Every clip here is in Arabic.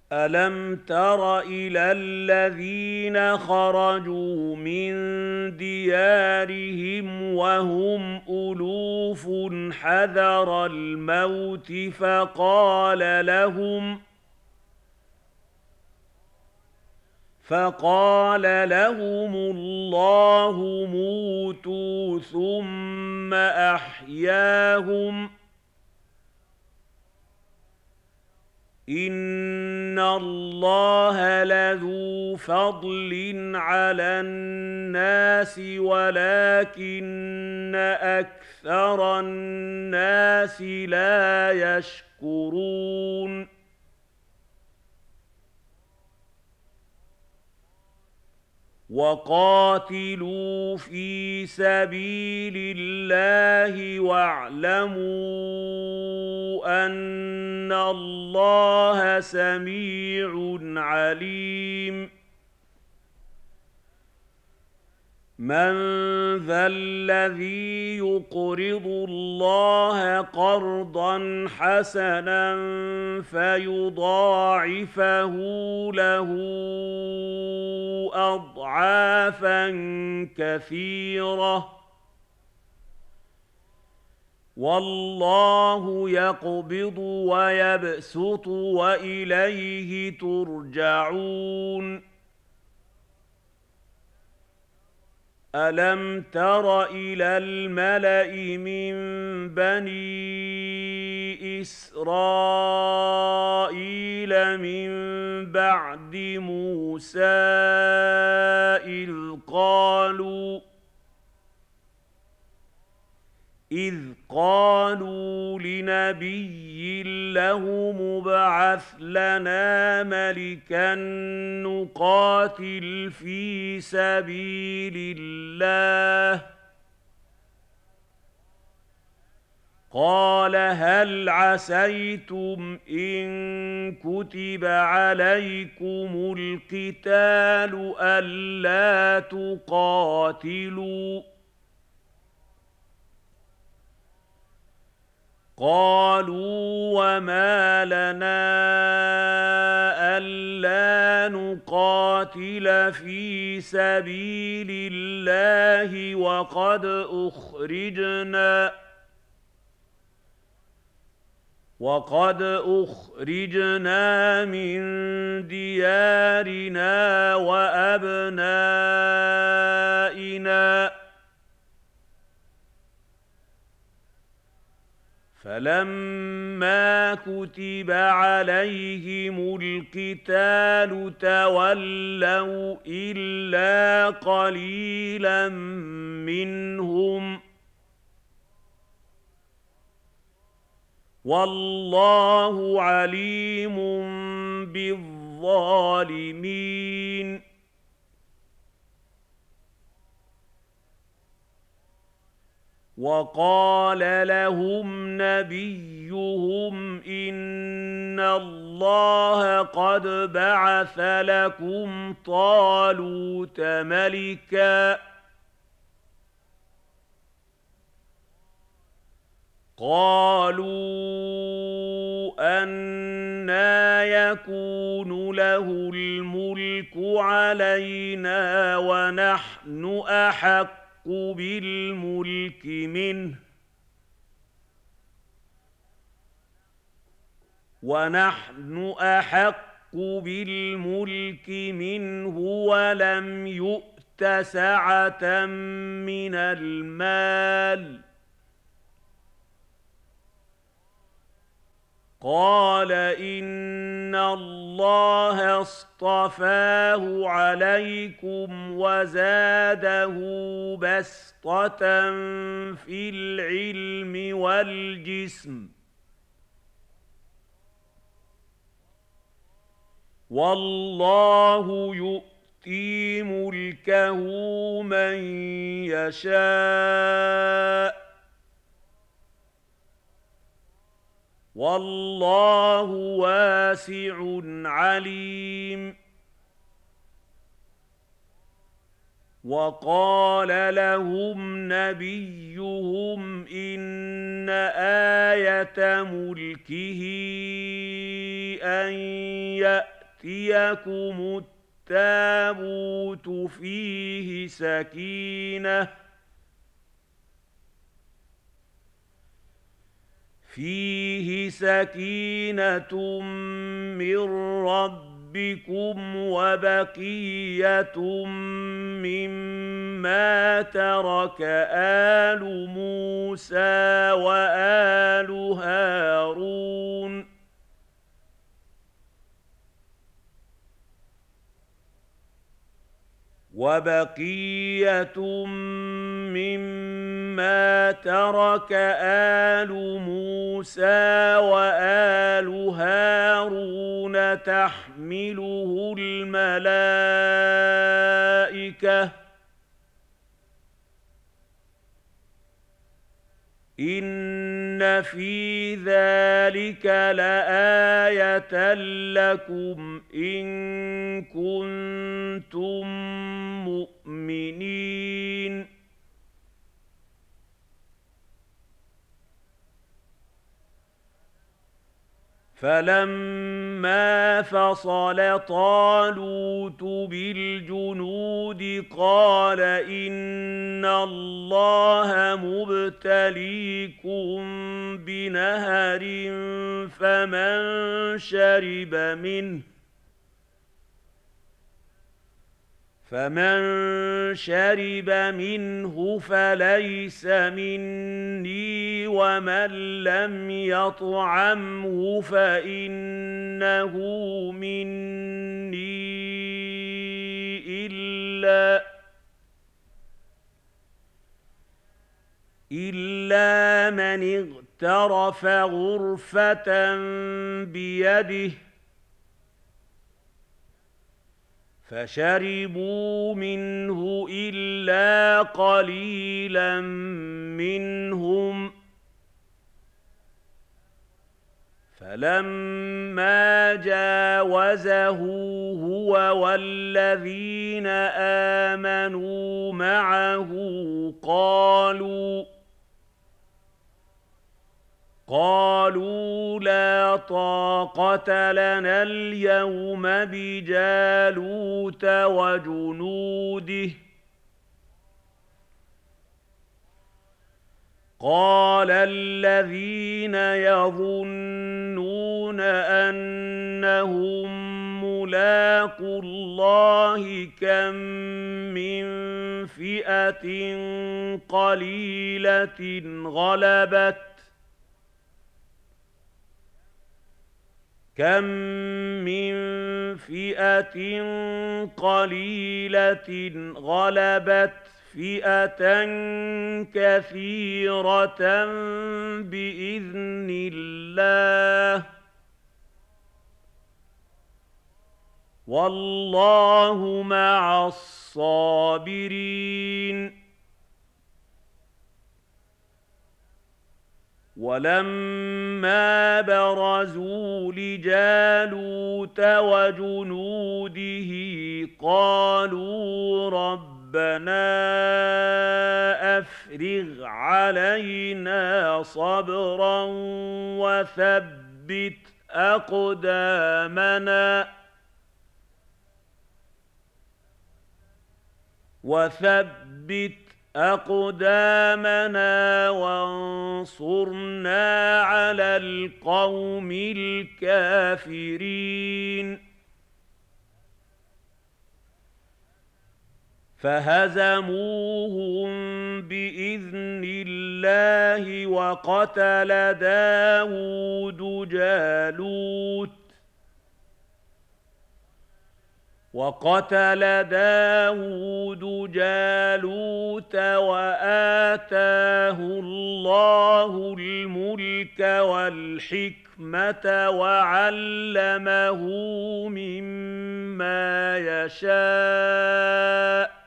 أَلَمْ تَرَ إِلَى الَّذِينَ خَرَجُوا مِن دِيَارِهِمْ وَهُمْ أُلُوفٌ حَذَرَ الْمَوْتِ فَقَالَ لَهُمُ اللَّهُ مُوتُوا ثُمَّ أَحْيَاهُمْ ۚ إِنَّ اللَّهَ لَذُو فَضْلٍ عَلَى النَّاسِ وَلَٰكِنَّ أَكْثَرَ النَّاسِ لَا يَشْكُرُونَ وَقَاتِلُوا فِي سَبِيلِ اللَّهِ وَاعْلَمُوا أَنَّ اللَّهَ سَمِيعٌ عَلِيمٌ مَّن ذَا الَّذِي يُقْرِضُ اللَّهَ قَرْضًا حَسَنًا فَيُضَاعِفَهُ لَهُ أَضْعَافًا كَثِيرَةً ۚ وَاللَّهُ يَقْبِضُ وَيَبْسُطُ وَإِلَيْهِ تُرْجَعُونَ أَلَمْ تَرَ إِلَى الْمَلَإِ مِن بَنِي إِسْرَائِيلَ مِن بَعْدِ مُوسَىٰ إِذْ قَالُوا لِنَبِيٍّ لَّهُمُ ابْعَثْ لَنَا مَلِكًا نُّقَاتِلْ فِي سَبِيلِ اللَّهِ ۖ قَالَ هَلْ عَسَيْتُمْ إِن كُتِبَ عَلَيْكُمُ الْقِتَالُ أَلَّا تُقَاتِلُوا ۖ قَالُوا وَمَا لَنَا أَلَّا نُقَاتِلَ فِي سَبِيلِ اللَّهِ وَقَدْ أُخْرِجْنَا مِن دِيَارِنَا وَأَبْنَائِنَا ۖ فَلَمَّا كُتِبَ عَلَيْهِمُ الْقِتَالُ تَوَلَّوْا إِلَّا قَلِيلًا مِّنْهُمْ ۗ وَاللَّهُ عَلِيمٌ بِالظَّالِمِينَ وَقَالَ لَهُمْ نَبِيُّهُمْ إِنَّ اللَّهَ قَدْ بَعَثَ لَكُمْ طَالُوتَ مَلِكًا ۚ قَالُوا أَنَّىٰ يَكُونُ لَهُ الْمُلْكُ عَلَيْنَا وَنَحْنُ أَحَقُّ بِالْمُلْكِ مِنْهُ وَلَمْ يُؤْتَ سَعَةً مِّنَ الْمَالِ ۚ قَالَ إِنَّ اللَّهَ اصْطَفَاهُ عَلَيْكُمْ وَزَادَهُ بَسْطَةً فِي الْعِلْمِ وَالْجِسْمِ ۖ وَاللَّهُ يُؤْتِي مُلْكَهُ مَن يَشَاءُ ۚ وَاللَّهُ وَاسِعٌ عَلِيمٌ وَقَالَ لَهُمْ نَبِيُّهُمْ إِنَّ آيَةَ مُلْكِهِ أَن يأتيكم التابوت فيه سكينة من ربكم وبقية مما ترك آل موسى وآل هارون مما ترك آل موسى وآل هارون تحمله الملائكة إن في ذلك لآية لكم إن كنتم مؤمنين فلما فصل طالوت بالجنود قال إن الله مبتليكم بنهر فمن شرب منه فليس مني ومن لم يطعمه فإنه مني إلا من اغترف غرفة بيده فشربوا منه إلا قليلا منهم فلما جاوزه هو والذين آمنوا معه قالوا لا طاقة لنا اليوم بجالوت وجنوده قال الذين يظنون أنهم ملاقو الله كم من فئة قليلة غلبت فئة كثيرة بإذن الله والله مع الصابرين ولما برزوا لجالوت وجنوده قالوا ربنا أفرغ علينا صبرا وثبت أقدامنا وانصرنا على القوم الكافرين فهزموهم بإذن الله وقتل داود جالوت وآتاه الله الملك والحكمة وعلمه مما يشاء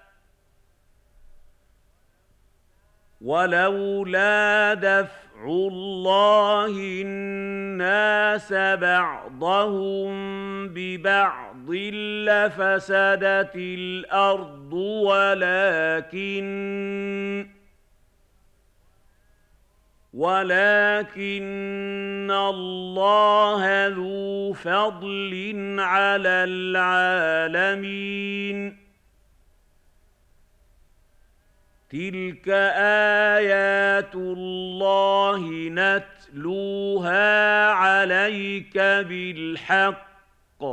ولولا دفع الله الناس بعضهم ببعض لفسدت الأرض ولكن الله ذو فضل على العالمين. تلك آيات الله نتلوها عليك بالحق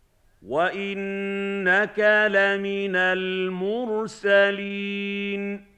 وإنك لمن المرسلين.